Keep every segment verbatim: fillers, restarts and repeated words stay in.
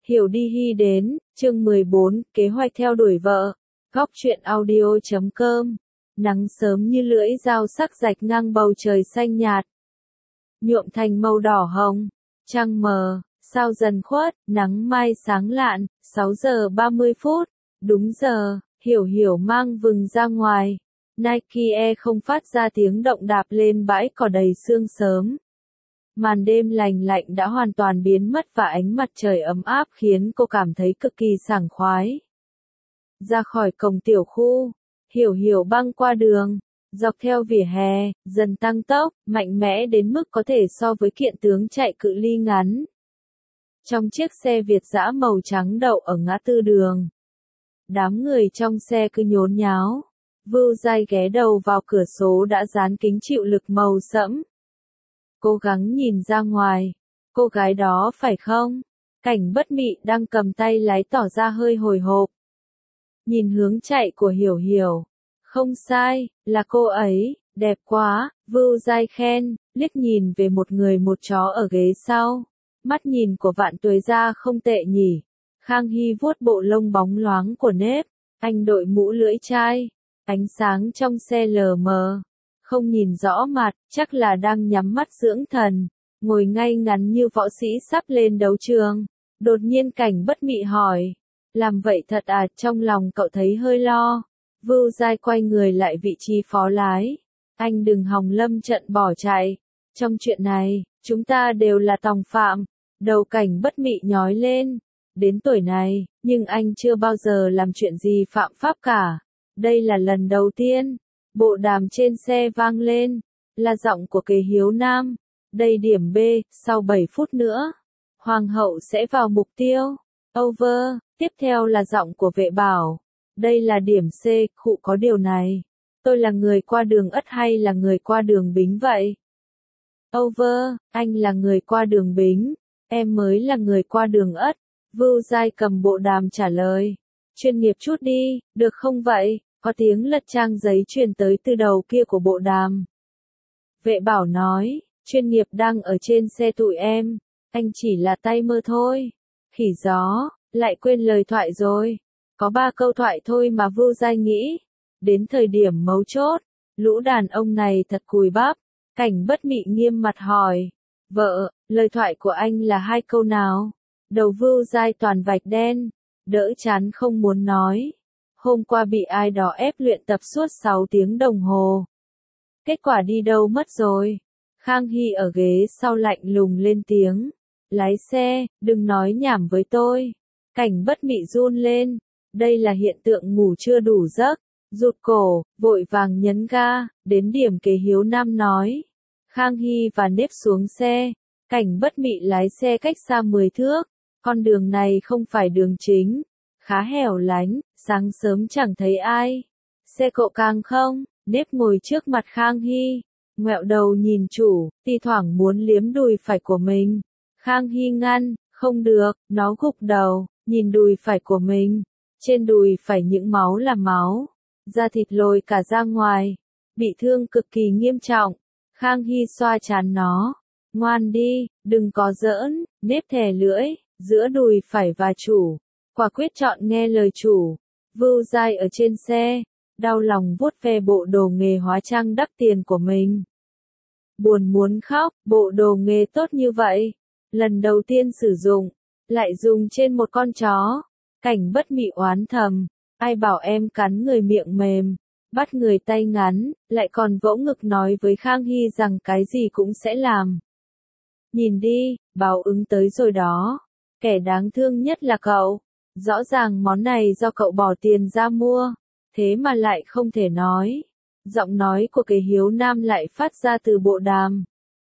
Hiểu đi hy đến, chương mười bốn, kế hoạch theo đuổi vợ. Góc truyện audio chấm com. Nắng sớm như lưỡi dao sắc rạch ngang bầu trời xanh nhạt, nhuộm thành màu đỏ hồng. Trăng mờ, sao dần khuất, nắng mai sáng lạn. Sáu giờ ba mươi phút, đúng giờ, Hiểu Hiểu mang vừng ra ngoài. Nike Air không phát ra tiếng động đạp lên bãi cỏ đầy sương sớm. Màn đêm lành lạnh đã hoàn toàn biến mất và ánh mặt trời ấm áp khiến cô cảm thấy cực kỳ sảng khoái. Ra khỏi cổng tiểu khu, Hiểu Hiểu băng qua đường, dọc theo vỉa hè, dần tăng tốc, mạnh mẽ đến mức có thể so với kiện tướng chạy cự ly ngắn. Trong chiếc xe Việt dã màu trắng đậu ở ngã tư đường, đám người trong xe cứ nhốn nháo. Vưu Giai ghé đầu vào cửa sổ đã dán kính chịu lực màu sẫm. Cố gắng nhìn ra ngoài. Cô gái đó phải không? Cảnh Bất Mị đang cầm tay lái tỏ ra hơi hồi hộp. Nhìn hướng chạy của Hiểu Hiểu. Không sai, là cô ấy, đẹp quá, Vưu Giai khen, liếc nhìn về một người một chó ở ghế sau. Mắt nhìn của Vạn Tuế Gia không tệ nhỉ. Khang Hy vuốt bộ lông bóng loáng của nếp. Anh đội mũ lưỡi chai. Ánh sáng trong xe lờ mờ. Không nhìn rõ mặt, chắc là đang nhắm mắt dưỡng thần. Ngồi ngay ngắn như võ sĩ sắp lên đấu trường. Đột nhiên Cảnh Bất Mị hỏi. Làm vậy thật à? Trong lòng cậu thấy hơi lo. Vưu Giai quay người lại vị trí phó lái. Anh đừng hòng lâm trận bỏ chạy. Trong chuyện này, chúng ta đều là tòng phạm. Đầu Cảnh Bất Mị nhói lên. Đến tuổi này, nhưng anh chưa bao giờ làm chuyện gì phạm pháp cả. Đây là lần đầu tiên. Bộ đàm trên xe vang lên. Là giọng của Kế Hiếu Nam. Đây điểm B, sau bảy phút nữa. Hoàng hậu sẽ vào mục tiêu. Over. Tiếp theo là giọng của Vệ Bảo. Đây là điểm C, khụ có điều này. Tôi là người qua đường Ất hay là người qua đường Bính vậy? Over. Anh là người qua đường Bính. Em mới là người qua đường Ất. Vưu Giai cầm bộ đàm trả lời. Chuyên nghiệp chút đi, được không vậy? Có tiếng lật trang giấy truyền tới từ đầu kia của bộ đàm. Vệ Bảo nói, chuyên nghiệp đang ở trên xe tụi em. Anh chỉ là tay mơ thôi. Khỉ gió, lại quên lời thoại rồi. Có ba câu thoại thôi mà Vưu Giai nghĩ. Đến thời điểm mấu chốt, lũ đàn ông này thật cùi bắp. Cảnh Bất Mị nghiêm mặt hỏi. Vợ, lời thoại của anh là hai câu nào? Đầu Vưu Giai toàn vạch đen. Đỡ chán không muốn nói. Hôm qua bị ai đó ép luyện tập suốt sáu tiếng đồng hồ. Kết quả đi đâu mất rồi? Khang Hy ở ghế sau lạnh lùng lên tiếng. Lái xe, đừng nói nhảm với tôi. Cảnh Bất Mị run lên. Đây là hiện tượng ngủ chưa đủ giấc. Rụt cổ, vội vàng nhấn ga, đến điểm Kế Hiếu Nam nói. Khang Hy và nếp xuống xe. Cảnh Bất Mị lái xe cách xa mười thước. Con đường này không phải đường chính. Khá hẻo lánh, sáng sớm chẳng thấy ai. Xe cộ càng không, nếp ngồi trước mặt Khang Hy. Ngoẹo đầu nhìn chủ, thi thoảng muốn liếm đùi phải của mình. Khang Hy ngăn, không được, nó gục đầu, nhìn đùi phải của mình. Trên đùi phải những máu là máu. Da thịt lồi cả ra ngoài. Bị thương cực kỳ nghiêm trọng. Khang Hy xoa trán nó. Ngoan đi, đừng có giỡn, nếp thè lưỡi, giữa đùi phải và chủ. Quả quyết chọn nghe lời chủ. Vưu Giai ở trên xe, đau lòng vuốt ve bộ đồ nghề hóa trang đắt tiền của mình. Buồn muốn khóc, bộ đồ nghề tốt như vậy. Lần đầu tiên sử dụng, lại dùng trên một con chó. Cảnh Bất Mị oán thầm. Ai bảo em cắn người miệng mềm, bắt người tay ngắn, lại còn vỗ ngực nói với Khang Hy rằng cái gì cũng sẽ làm. Nhìn đi, báo ứng tới rồi đó. Kẻ đáng thương nhất là cậu. Rõ ràng món này do cậu bỏ tiền ra mua, thế mà lại không thể nói. Giọng nói của Kế Hiếu Nam lại phát ra từ bộ đàm.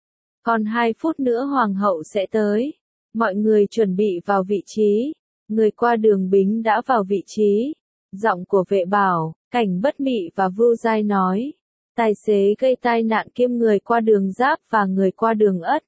Còn hai phút nữa Hoàng hậu sẽ tới. Mọi người chuẩn bị vào vị trí. Người qua đường Bính đã vào vị trí. Giọng của Vệ Bảo, Cảnh Bất Mị và Vưu Giai nói. Tài xế gây tai nạn kiêm người qua đường Giáp và người qua đường Ất.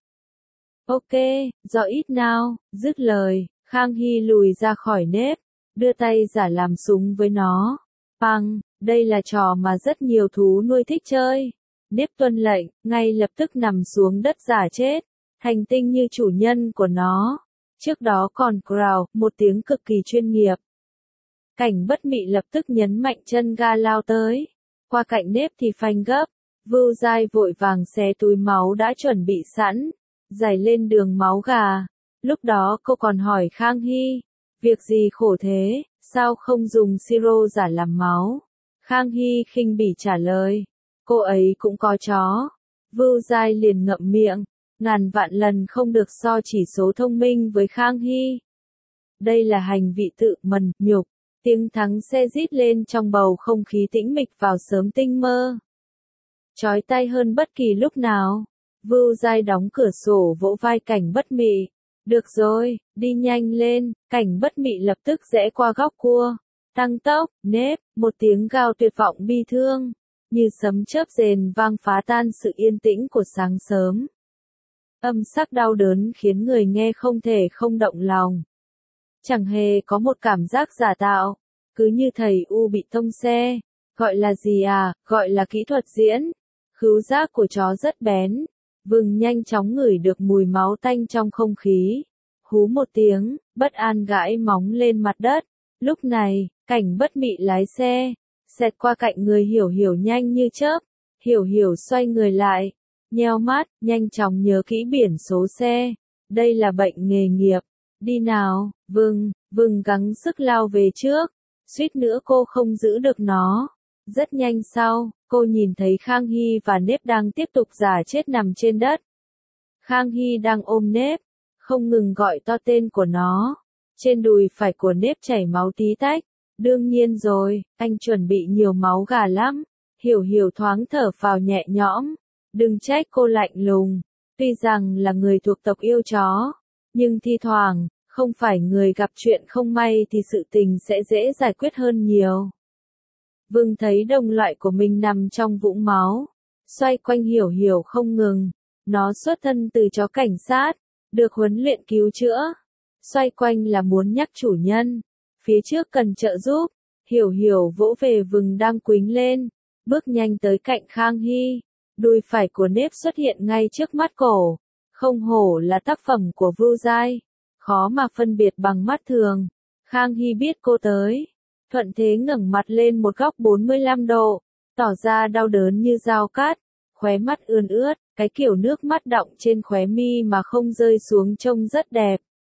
Ok, do ít nào, dứt lời. Khang Hy lùi ra khỏi nếp, đưa tay giả làm súng với nó. Păng, đây là trò mà rất nhiều thú nuôi thích chơi. Nếp tuân lệnh, ngay lập tức nằm xuống đất giả chết, thành tinh như chủ nhân của nó. Trước đó còn growl, một tiếng cực kỳ chuyên nghiệp. Cảnh Bất Mị lập tức nhấn mạnh chân ga lao tới. Qua cạnh nếp thì phanh gấp. Vưu Giai vội vàng xé túi máu đã chuẩn bị sẵn. Giải lên đường máu gà. Lúc đó cô còn hỏi Khang Hy. Việc gì khổ thế, sao không dùng siro giả làm máu? Khang Hy khinh bỉ trả lời. Cô ấy cũng có chó. Vưu Giai liền ngậm miệng. Ngàn vạn lần không được so chỉ số thông minh với Khang Hy. Đây là hành vị tự mần, nhục. Tiếng thắng xe rít lên trong bầu không khí tĩnh mịch vào sớm tinh mơ. Chói tai hơn bất kỳ lúc nào. Vưu Giai đóng cửa sổ vỗ vai Cảnh Bất Mị. Được rồi, đi nhanh lên. Cảnh Bất Mị lập tức rẽ qua góc cua. Tăng tốc, nếp, một tiếng gào tuyệt vọng bi thương. Như sấm chớp rền vang phá tan sự yên tĩnh của sáng sớm. Âm sắc đau đớn khiến người nghe không thể không động lòng. Chẳng hề có một cảm giác giả tạo. Cứ như thầy U bị tông xe. Gọi là gì à, gọi là kỹ thuật diễn. Khứu giác của chó rất bén. Vừng nhanh chóng ngửi được mùi máu tanh trong không khí. Hú một tiếng, bất an gãi móng lên mặt đất. Lúc này, Cảnh Bất Mị lái xe. Xẹt qua cạnh người Hiểu Hiểu nhanh như chớp. Hiểu Hiểu xoay người lại. Nheo mắt, nhanh chóng nhớ kỹ biển số xe. Đây là bệnh nghề nghiệp. Đi nào, Vừng, Vừng gắng sức lao về trước. Suýt nữa cô không giữ được nó. Rất nhanh sau, cô nhìn thấy Khang Hy và Nếp đang tiếp tục giả chết nằm trên đất. Khang Hy đang ôm Nếp, không ngừng gọi to tên của nó. Trên đùi phải của Nếp chảy máu tí tách. Đương nhiên rồi, anh chuẩn bị nhiều máu gà lắm. Hiểu Hiểu thoáng thở phào nhẹ nhõm. Đừng trách cô lạnh lùng. Tuy rằng là người thuộc tộc yêu chó, nhưng thi thoảng, không phải người gặp chuyện không may thì sự tình sẽ dễ giải quyết hơn nhiều. Vừng thấy đồng loại của mình nằm trong vũng máu. Xoay quanh Hiểu Hiểu không ngừng. Nó xuất thân từ chó cảnh sát, được huấn luyện cứu chữa. Xoay quanh là muốn nhắc chủ nhân. Phía trước cần trợ giúp. Hiểu Hiểu vỗ về Vừng đang quýnh lên. Bước nhanh tới cạnh Khang Hy. Đùi phải của Nếp xuất hiện ngay trước mắt cổ. Không hổ là tác phẩm của Vưu Giai. Khó mà phân biệt bằng mắt thường. Khang Hy biết cô tới. Thuận thế ngẩng mặt lên một góc bốn mươi lăm độ. Tỏ ra đau đớn như dao cắt. Khóe mắt ươn ướt. Cái kiểu nước mắt đọng trên khóe mi mà không rơi xuống trông rất đẹp.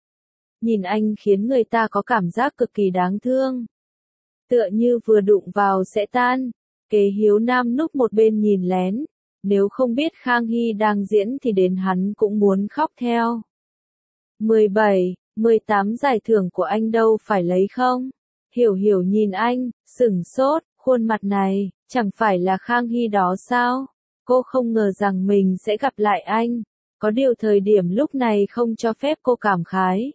Nhìn anh khiến người ta có cảm giác cực kỳ đáng thương. Tựa như vừa đụng vào sẽ tan. Kế Hiếu Nam núp một bên nhìn lén. Nếu không biết Khang Hy đang diễn thì đến hắn cũng muốn khóc theo. mười bảy, mười tám giải thưởng của anh đâu phải lấy không? Hiểu Hiểu nhìn anh, sửng sốt, khuôn mặt này, chẳng phải là Khang Hy đó sao? Cô không ngờ rằng mình sẽ gặp lại anh. Có điều thời điểm lúc này không cho phép cô cảm khái.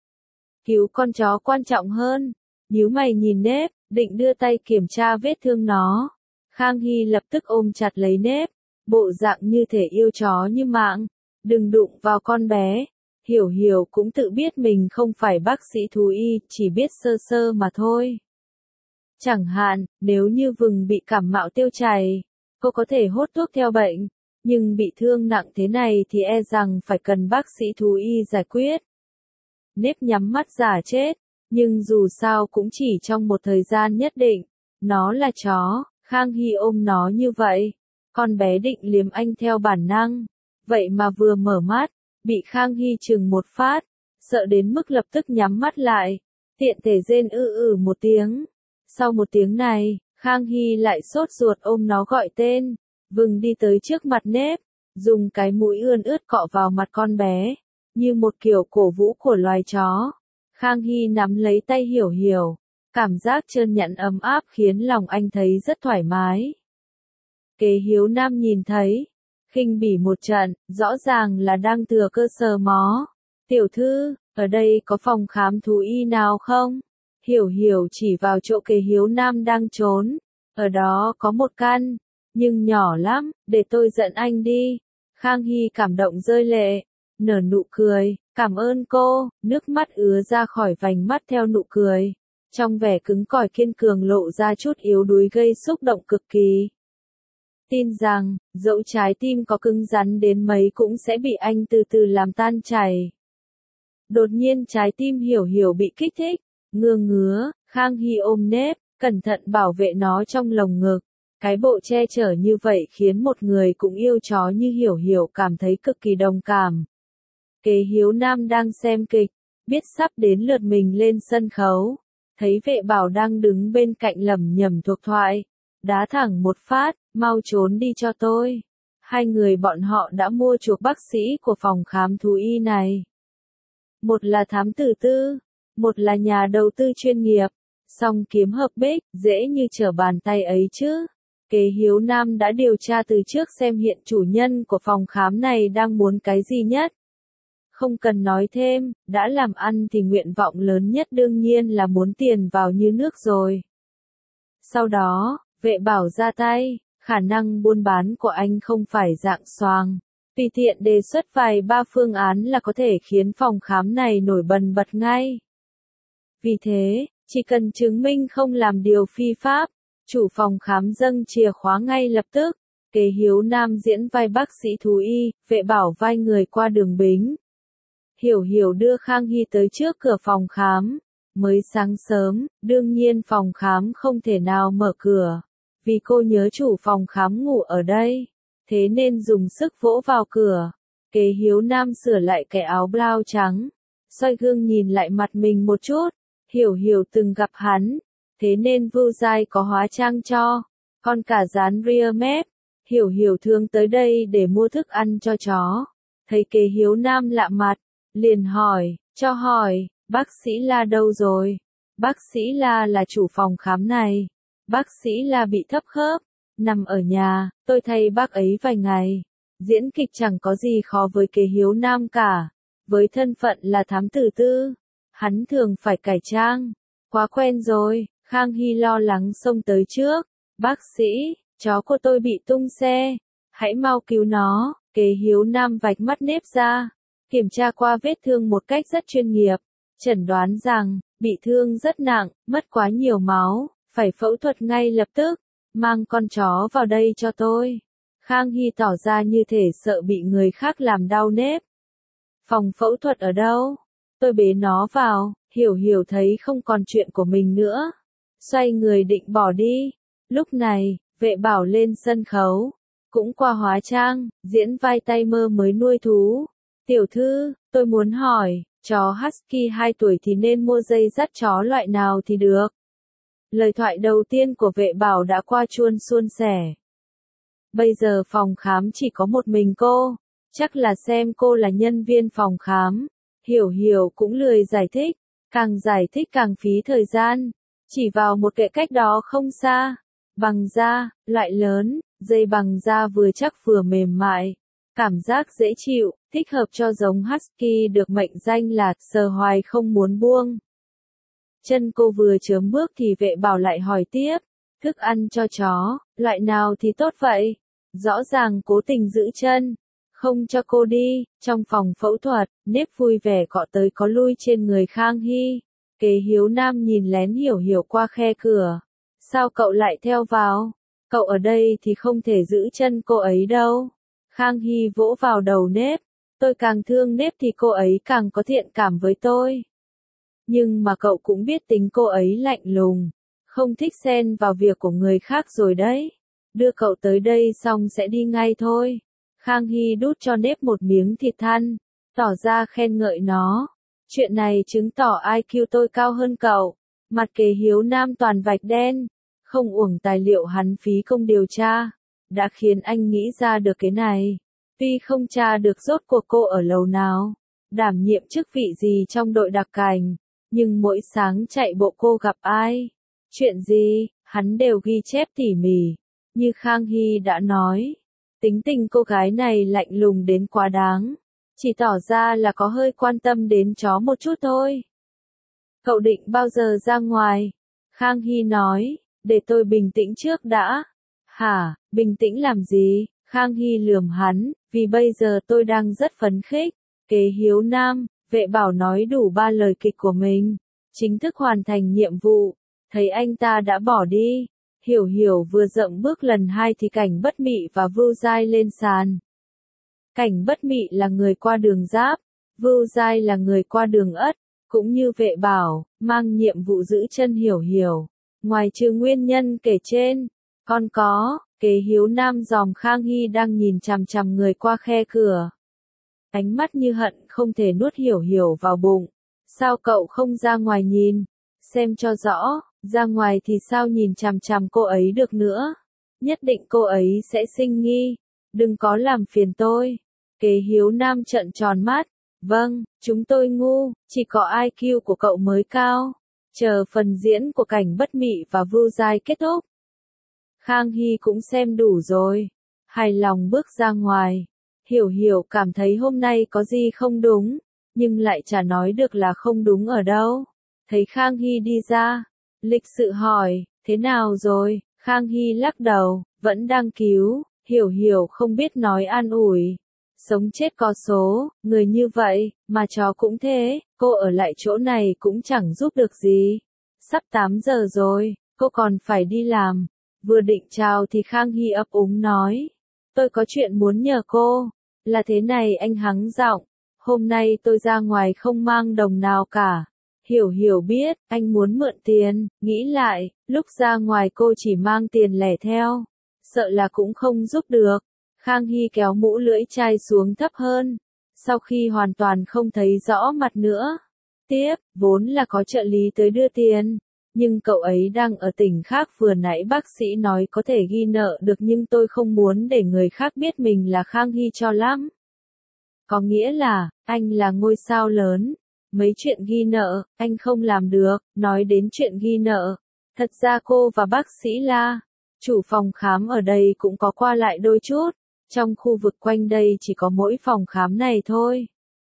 Cứu con chó quan trọng hơn. Nhíu mày nhìn Nếp, định đưa tay kiểm tra vết thương nó. Khang Hy lập tức ôm chặt lấy Nếp. Bộ dạng như thể yêu chó như mạng. Đừng đụng vào con bé. Hiểu Hiểu cũng tự biết mình không phải bác sĩ thú y, chỉ biết sơ sơ mà thôi. Chẳng hạn, nếu như Vừng bị cảm mạo tiêu chảy, cô có thể hốt thuốc theo bệnh. Nhưng bị thương nặng thế này thì e rằng phải cần bác sĩ thú y giải quyết. Nếp nhắm mắt giả chết. Nhưng dù sao cũng chỉ trong một thời gian nhất định. Nó là chó, Khang Hy ôm nó như vậy. Con bé định liếm anh theo bản năng. Vậy mà vừa mở mắt, bị Khang Hy chừng một phát. Sợ đến mức lập tức nhắm mắt lại. Tiện thể rên ư ử một tiếng. Sau một tiếng này, Khang Hy lại sốt ruột ôm nó gọi tên. Vừng đi tới trước mặt Nếp. Dùng cái mũi ươn ướt cọ vào mặt con bé. Như một kiểu cổ vũ của loài chó. Khang Hy nắm lấy tay Hiểu Hiểu. Cảm giác trơn nhẵn ấm áp khiến lòng anh thấy rất thoải mái. Kế Hiếu Nam nhìn thấy. Khinh bỉ một trận, rõ ràng là đang thừa cơ sờ mó. Tiểu thư, ở đây có phòng khám thú y nào không? Hiểu Hiểu chỉ vào chỗ Kế Hiếu Nam đang trốn. Ở đó có một căn, nhưng nhỏ lắm, để tôi dẫn anh đi. Khang Hy cảm động rơi lệ, nở nụ cười, cảm ơn cô, nước mắt ứa ra khỏi vành mắt theo nụ cười. Trong vẻ cứng cỏi kiên cường lộ ra chút yếu đuối gây xúc động cực kỳ. Tin rằng, dẫu trái tim có cứng rắn đến mấy cũng sẽ bị anh từ từ làm tan chảy. Đột nhiên trái tim Hiểu Hiểu bị kích thích, ngứa ngứa, Khang Hy ôm nếp, cẩn thận bảo vệ nó trong lồng ngực. Cái bộ che chở như vậy khiến một người cũng yêu chó như Hiểu Hiểu cảm thấy cực kỳ đồng cảm. Kế Hiếu Nam đang xem kịch, biết sắp đến lượt mình lên sân khấu, thấy Vệ Bảo đang đứng bên cạnh lẩm nhẩm thuộc thoại, đá thẳng một phát, mau trốn đi cho tôi. Hai người bọn họ đã mua chuộc bác sĩ của phòng khám thú y này. Một là thám tử tư, một là nhà đầu tư chuyên nghiệp, song kiếm hợp bích, dễ như trở bàn tay ấy chứ. Kế Hiếu Nam đã điều tra từ trước xem hiện chủ nhân của phòng khám này đang muốn cái gì nhất. Không cần nói thêm, đã làm ăn thì nguyện vọng lớn nhất đương nhiên là muốn tiền vào như nước rồi. Sau đó, Vệ Bảo ra tay, khả năng buôn bán của anh không phải dạng xoàng. Tùy tiện đề xuất vài ba phương án là có thể khiến phòng khám này nổi bần bật ngay. Vì thế, chỉ cần chứng minh không làm điều phi pháp, chủ phòng khám dâng chìa khóa ngay lập tức. Kế Hiếu Nam diễn vai bác sĩ thú y, Vệ Bảo vai người qua đường bính. Hiểu Hiểu đưa Khang Hy tới trước cửa phòng khám. Mới sáng sớm, đương nhiên phòng khám không thể nào mở cửa, vì cô nhớ chủ phòng khám ngủ ở đây, thế nên dùng sức vỗ vào cửa. Kế Hiếu Nam sửa lại cái áo blau trắng, soi gương nhìn lại mặt mình một chút, Hiểu Hiểu từng gặp hắn, thế nên Vưu Giai có hóa trang cho, còn cả dán rear map. Hiểu Hiểu thường tới đây để mua thức ăn cho chó, thấy Kế Hiếu Nam lạ mặt, liền hỏi, cho hỏi, bác sĩ La đâu rồi? Bác sĩ La là chủ phòng khám này. Bác sĩ La bị thấp khớp, nằm ở nhà, tôi thay bác ấy vài ngày. Diễn kịch chẳng có gì khó với Kế Hiếu Nam cả. Với thân phận là thám tử tư, hắn thường phải cải trang. Quá quen rồi, Khang Hy lo lắng xông tới trước. Bác sĩ, chó của tôi bị tung xe. Hãy mau cứu nó. Kế Hiếu Nam vạch mắt nếp ra, kiểm tra qua vết thương một cách rất chuyên nghiệp. Chẩn đoán rằng, bị thương rất nặng, mất quá nhiều máu, phải phẫu thuật ngay lập tức, mang con chó vào đây cho tôi. Khang Hy tỏ ra như thể sợ bị người khác làm đau nếp. Phòng phẫu thuật ở đâu? Tôi bế nó vào. Hiểu Hiểu thấy không còn chuyện của mình nữa, xoay người định bỏ đi. Lúc này, Vệ Bảo lên sân khấu, cũng qua hóa trang, diễn vai tay mơ mới nuôi thú. Tiểu thư, tôi muốn hỏi, chó Husky hai tuổi thì nên mua dây dắt chó loại nào thì được? Lời thoại đầu tiên của Vệ Bảo đã qua chuôn suôn sẻ. Bây giờ phòng khám chỉ có một mình cô, chắc là xem cô là nhân viên phòng khám. Hiểu Hiểu cũng lười giải thích, càng giải thích càng phí thời gian. Chỉ vào một kệ cách đó không xa, bằng da, loại lớn, dây bằng da vừa chắc vừa mềm mại, cảm giác dễ chịu, thích hợp cho giống Husky được mệnh danh là sờ hoài không muốn buông. Chân cô vừa chớm bước thì Vệ Bảo lại hỏi tiếp, thức ăn cho chó, loại nào thì tốt vậy? Rõ ràng cố tình giữ chân, không cho cô đi. Trong phòng phẫu thuật, nếp vui vẻ cọ tới có lui trên người Khang Hy. Kế Hiếu Nam nhìn lén Hiểu Hiểu qua khe cửa. Sao cậu lại theo vào? Cậu ở đây thì không thể giữ chân cô ấy đâu. Khang Hy vỗ vào đầu nếp. Tôi càng thương nếp thì cô ấy càng có thiện cảm với tôi. Nhưng mà cậu cũng biết tính cô ấy lạnh lùng, không thích xen vào việc của người khác rồi đấy. Đưa cậu tới đây xong sẽ đi ngay thôi. Khang Hy đút cho nếp một miếng thịt thăn, tỏ ra khen ngợi nó. Chuyện này chứng tỏ i kiu tôi cao hơn cậu. Mặt Kế Hiếu Nam toàn vạch đen, không uổng tài liệu hắn phí công điều tra, đã khiến anh nghĩ ra được cái này. Tuy không tra được rốt cuộc cô ở lầu nào, đảm nhiệm chức vị gì trong đội đặc cảnh, nhưng mỗi sáng chạy bộ cô gặp ai, chuyện gì, hắn đều ghi chép tỉ mỉ. Như Khang Hy đã nói, tính tình cô gái này lạnh lùng đến quá đáng, chỉ tỏ ra là có hơi quan tâm đến chó một chút thôi. Cậu định bao giờ ra ngoài? Khang Hy nói, để tôi bình tĩnh trước đã. Hả, bình tĩnh làm gì? Khang Hy lườm hắn, vì bây giờ tôi đang rất phấn khích. Kế Hiếu Nam, Vệ Bảo nói đủ ba lời kịch của mình, chính thức hoàn thành nhiệm vụ. Thấy anh ta đã bỏ đi, Hiểu Hiểu vừa dậm bước lần hai thì Cảnh Bất Mị và Vưu Giai lên sàn. Cảnh Bất Mị là người qua đường giáp, Vưu Giai là người qua đường ất, cũng như Vệ Bảo, mang nhiệm vụ giữ chân Hiểu Hiểu. Ngoài trừ nguyên nhân kể trên, còn có, Kế Hiếu Nam dòm Khang Hy đang nhìn chằm chằm người qua khe cửa. Ánh mắt như hận không thể nuốt Hiểu Hiểu vào bụng. Sao cậu không ra ngoài nhìn, xem cho rõ, ra ngoài thì sao nhìn chằm chằm cô ấy được nữa. Nhất định cô ấy sẽ sinh nghi, đừng có làm phiền tôi. Kế Hiếu Nam trợn tròn mắt, vâng, chúng tôi ngu, chỉ có i kiu của cậu mới cao. Chờ phần diễn của Cảnh Bất Mị và Vưu Giai kết thúc. Khang Hy cũng xem đủ rồi, hài lòng bước ra ngoài. Hiểu Hiểu cảm thấy hôm nay có gì không đúng, nhưng lại chả nói được là không đúng ở đâu. Thấy Khang Hy đi ra, lịch sự hỏi, thế nào rồi? Khang Hy lắc đầu, vẫn đang cứu. Hiểu Hiểu không biết nói an ủi. Sống chết có số, người như vậy, mà chó cũng thế, cô ở lại chỗ này cũng chẳng giúp được gì. Sắp tám giờ rồi, cô còn phải đi làm. Vừa định chào thì Khang Hy ấp úng nói, tôi có chuyện muốn nhờ cô. Là thế này, anh hắng giọng, hôm nay tôi ra ngoài không mang đồng nào cả. Hiểu Hiểu biết, anh muốn mượn tiền, nghĩ lại, lúc ra ngoài cô chỉ mang tiền lẻ theo. Sợ là cũng không giúp được. Khang Hy kéo mũ lưỡi chai xuống thấp hơn. Sau khi hoàn toàn không thấy rõ mặt nữa. Tiếp, vốn là có trợ lý tới đưa tiền. Nhưng cậu ấy đang ở tỉnh khác, vừa nãy bác sĩ nói có thể ghi nợ được, nhưng tôi không muốn để người khác biết mình là Khang Hy cho lắm. Có nghĩa là, anh là ngôi sao lớn. Mấy chuyện ghi nợ, anh không làm được. Nói đến chuyện ghi nợ, thật ra cô và bác sĩ La, chủ phòng khám ở đây cũng có qua lại đôi chút. Trong khu vực quanh đây chỉ có mỗi phòng khám này thôi.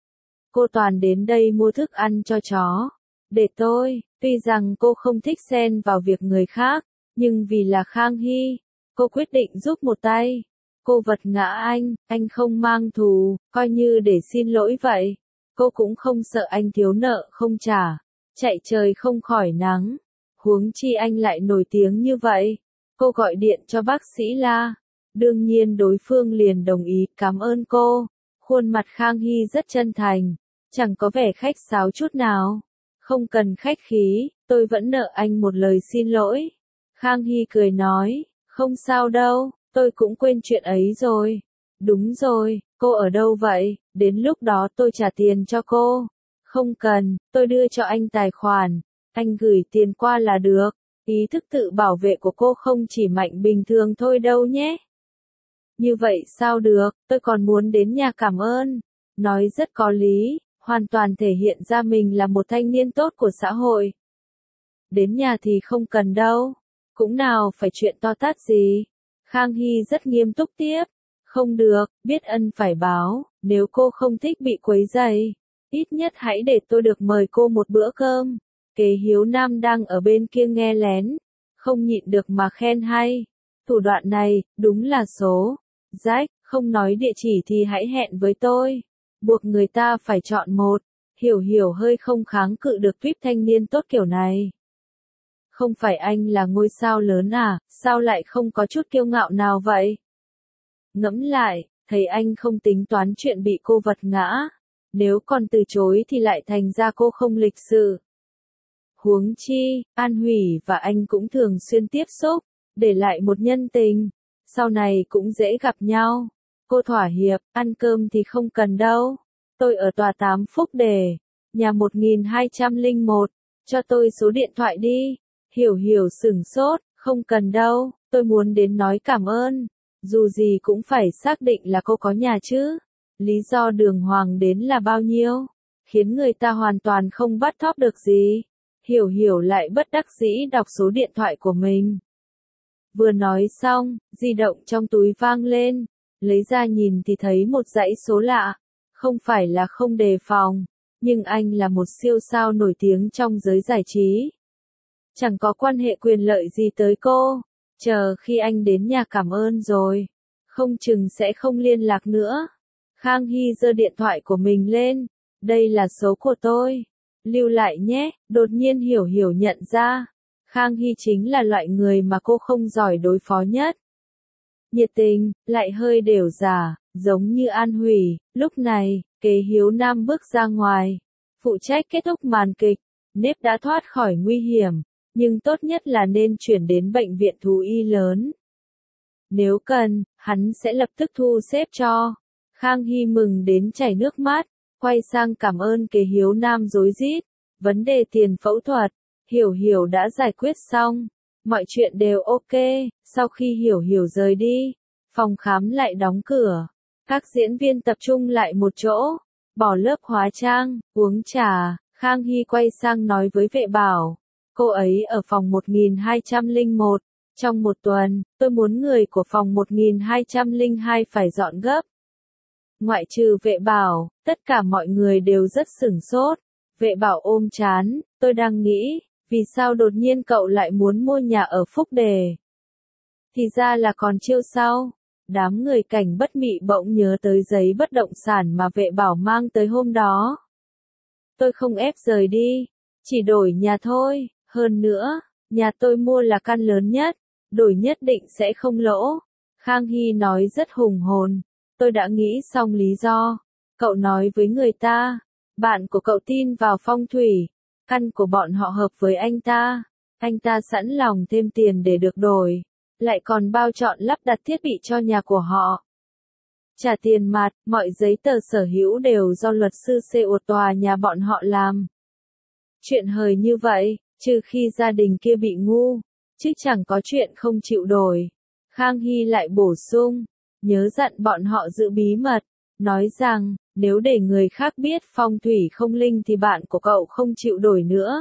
Cô toàn đến đây mua thức ăn cho chó. Để tôi, tuy rằng cô không thích xen vào việc người khác, nhưng vì là Khang Hy, cô quyết định giúp một tay. Cô vật ngã anh, anh không mang thù, coi như để xin lỗi vậy. Cô cũng không sợ anh thiếu nợ không trả, chạy trời không khỏi nắng. Huống chi anh lại nổi tiếng như vậy. Cô gọi điện cho bác sĩ La. Đương nhiên đối phương liền đồng ý, cảm ơn cô. Khuôn mặt Khang Hy rất chân thành, chẳng có vẻ khách sáo chút nào. Không cần khách khí, tôi vẫn nợ anh một lời xin lỗi. Khang Hy cười nói, không sao đâu, tôi cũng quên chuyện ấy rồi. Đúng rồi, cô ở đâu vậy, đến lúc đó tôi trả tiền cho cô. Không cần, tôi đưa cho anh tài khoản, anh gửi tiền qua là được. Ý thức tự bảo vệ của cô không chỉ mạnh bình thường thôi đâu nhé. Như vậy sao được, tôi còn muốn đến nhà cảm ơn. Nói rất có lý, hoàn toàn thể hiện ra mình là một thanh niên tốt của xã hội. Đến nhà thì không cần đâu, cũng nào phải chuyện to tát gì. Khang Hy rất nghiêm túc tiếp, không được, biết ân phải báo, nếu cô không thích bị quấy rầy, ít nhất hãy để tôi được mời cô một bữa cơm. Kế Hiếu Nam đang ở bên kia nghe lén, không nhịn được mà khen hay. Thủ đoạn này, đúng là số. Rách, không nói địa chỉ thì hãy hẹn với tôi. Buộc người ta phải chọn một. Hiểu Hiểu hơi không kháng cự được tuyếp thanh niên tốt kiểu này. Không phải anh là ngôi sao lớn à, sao lại không có chút kiêu ngạo nào vậy? Ngẫm lại, thấy anh không tính toán chuyện bị cô vật ngã. Nếu còn từ chối thì lại thành ra cô không lịch sự. Huống chi, An Hủy và anh cũng thường xuyên tiếp xúc, để lại một nhân tình. Sau này cũng dễ gặp nhau. Cô thỏa hiệp, ăn cơm thì không cần đâu. Tôi ở tòa tám Phúc Đề, nhà một nghìn hai trăm lẻ một, cho tôi số điện thoại đi. Hiểu Hiểu sửng sốt, không cần đâu, tôi muốn đến nói cảm ơn. Dù gì cũng phải xác định là cô có nhà chứ. Lý do đường hoàng đến là bao nhiêu? Khiến người ta hoàn toàn không bắt thóp được gì. Hiểu Hiểu lại bất đắc dĩ đọc số điện thoại của mình. Vừa nói xong, di động trong túi vang lên. Lấy ra nhìn thì thấy một dãy số lạ. Không phải là không đề phòng, nhưng anh là một siêu sao nổi tiếng trong giới giải trí. Chẳng có quan hệ quyền lợi gì tới cô. Chờ khi anh đến nhà cảm ơn rồi, không chừng sẽ không liên lạc nữa. Khang Hy giơ điện thoại của mình lên. Đây là số của tôi. Lưu lại nhé. Đột nhiên Hiểu Hiểu nhận ra. Khang Hy chính là loại người mà cô không giỏi đối phó nhất. Nhiệt tình, lại hơi đều già, giống như An Hủy. Lúc này, Kế Hiếu Nam bước ra ngoài, phụ trách kết thúc màn kịch. Nếp đã thoát khỏi nguy hiểm, nhưng tốt nhất là nên chuyển đến bệnh viện thú y lớn. Nếu cần, hắn sẽ lập tức thu xếp cho. Khang Hy mừng đến chảy nước mắt, quay sang cảm ơn Kế Hiếu Nam rối rít. Vấn đề tiền phẫu thuật, Hiểu Hiểu đã giải quyết xong. Mọi chuyện đều ok, sau khi Hiểu Hiểu rời đi, phòng khám lại đóng cửa. Các diễn viên tập trung lại một chỗ, bỏ lớp hóa trang, uống trà. Khang Hy quay sang nói với vệ bảo, cô ấy ở phòng một nghìn hai trăm lẻ một, trong một tuần, tôi muốn người của phòng một nghìn hai trăm lẻ hai phải dọn gấp. Ngoại trừ vệ bảo, tất cả mọi người đều rất sửng sốt. Vệ bảo ôm chán, tôi đang nghĩ, vì sao đột nhiên cậu lại muốn mua nhà ở Phúc Đề? Thì ra là còn chiêu sau. Đám người Cảnh Bất Mị bỗng nhớ tới giấy bất động sản mà vệ bảo mang tới hôm đó. Tôi không ép rời đi, chỉ đổi nhà thôi, hơn nữa, nhà tôi mua là căn lớn nhất, đổi nhất định sẽ không lỗ. Khang Hy nói rất hùng hồn, tôi đã nghĩ xong lý do. Cậu nói với người ta, bạn của cậu tin vào phong thủy, căn của bọn họ hợp với anh ta, anh ta sẵn lòng thêm tiền để được đổi, lại còn bao chọn lắp đặt thiết bị cho nhà của họ. Trả tiền mặt, mọi giấy tờ sở hữu đều do luật sư xê của tòa nhà bọn họ làm. Chuyện hời như vậy, trừ khi gia đình kia bị ngu, chứ chẳng có chuyện không chịu đổi. Khang Hy lại bổ sung, nhớ dặn bọn họ giữ bí mật, nói rằng, nếu để người khác biết phong thủy không linh thì bạn của cậu không chịu đổi nữa.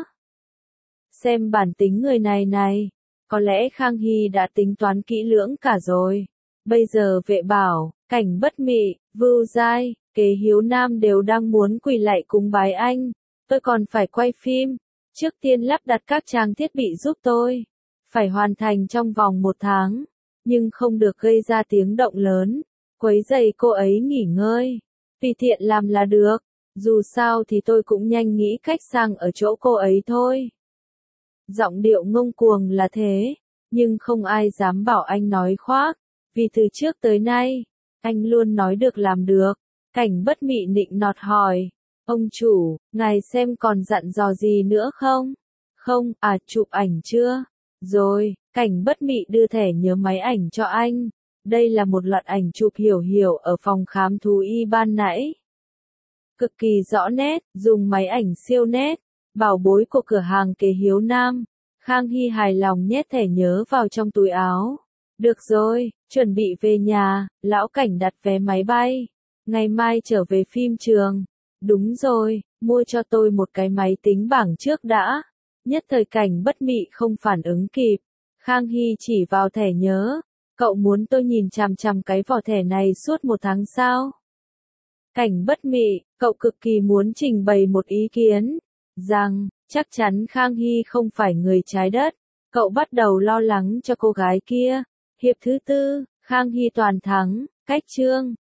Xem bản tính người này này, có lẽ Khang Hy đã tính toán kỹ lưỡng cả rồi. Bây giờ vệ bảo, Cảnh Bất Mị, Vưu Giai, Kế Hiếu Nam đều đang muốn quỳ lạy cúng bái anh. Tôi còn phải quay phim, trước tiên lắp đặt các trang thiết bị giúp tôi. Phải hoàn thành trong vòng một tháng, nhưng không được gây ra tiếng động lớn, quấy rầy cô ấy nghỉ ngơi. Tùy tiện làm là được, dù sao thì tôi cũng nhanh nghĩ cách sang ở chỗ cô ấy thôi. Giọng điệu ngông cuồng là thế, nhưng không ai dám bảo anh nói khoác, vì từ trước tới nay, anh luôn nói được làm được. Cảnh Bất Mị nịnh nọt hỏi, ông chủ, ngài xem còn dặn dò gì nữa không? Không, à chụp ảnh chưa? Rồi, Cảnh Bất Mị đưa thẻ nhớ máy ảnh cho anh. Đây là một loạt ảnh chụp Hiểu Hiểu ở phòng khám thú y ban nãy. Cực kỳ rõ nét, dùng máy ảnh siêu nét, bảo bối của cửa hàng Kế Hiếu Nam. Khang Hy hài lòng nhét thẻ nhớ vào trong túi áo. Được rồi, chuẩn bị về nhà, lão Cảnh đặt vé máy bay. Ngày mai trở về phim trường. Đúng rồi, mua cho tôi một cái máy tính bảng trước đã. Nhất thời Cảnh Bất Mị không phản ứng kịp. Khang Hy chỉ vào thẻ nhớ. Cậu muốn tôi nhìn chằm chằm cái vỏ thẻ này suốt một tháng sao? Cảnh Bất Mị, cậu cực kỳ muốn trình bày một ý kiến. Rằng, chắc chắn Khang Hy không phải người trái đất. Cậu bắt đầu lo lắng cho cô gái kia. Hiệp thứ tư, Khang Hy toàn thắng, cách chương.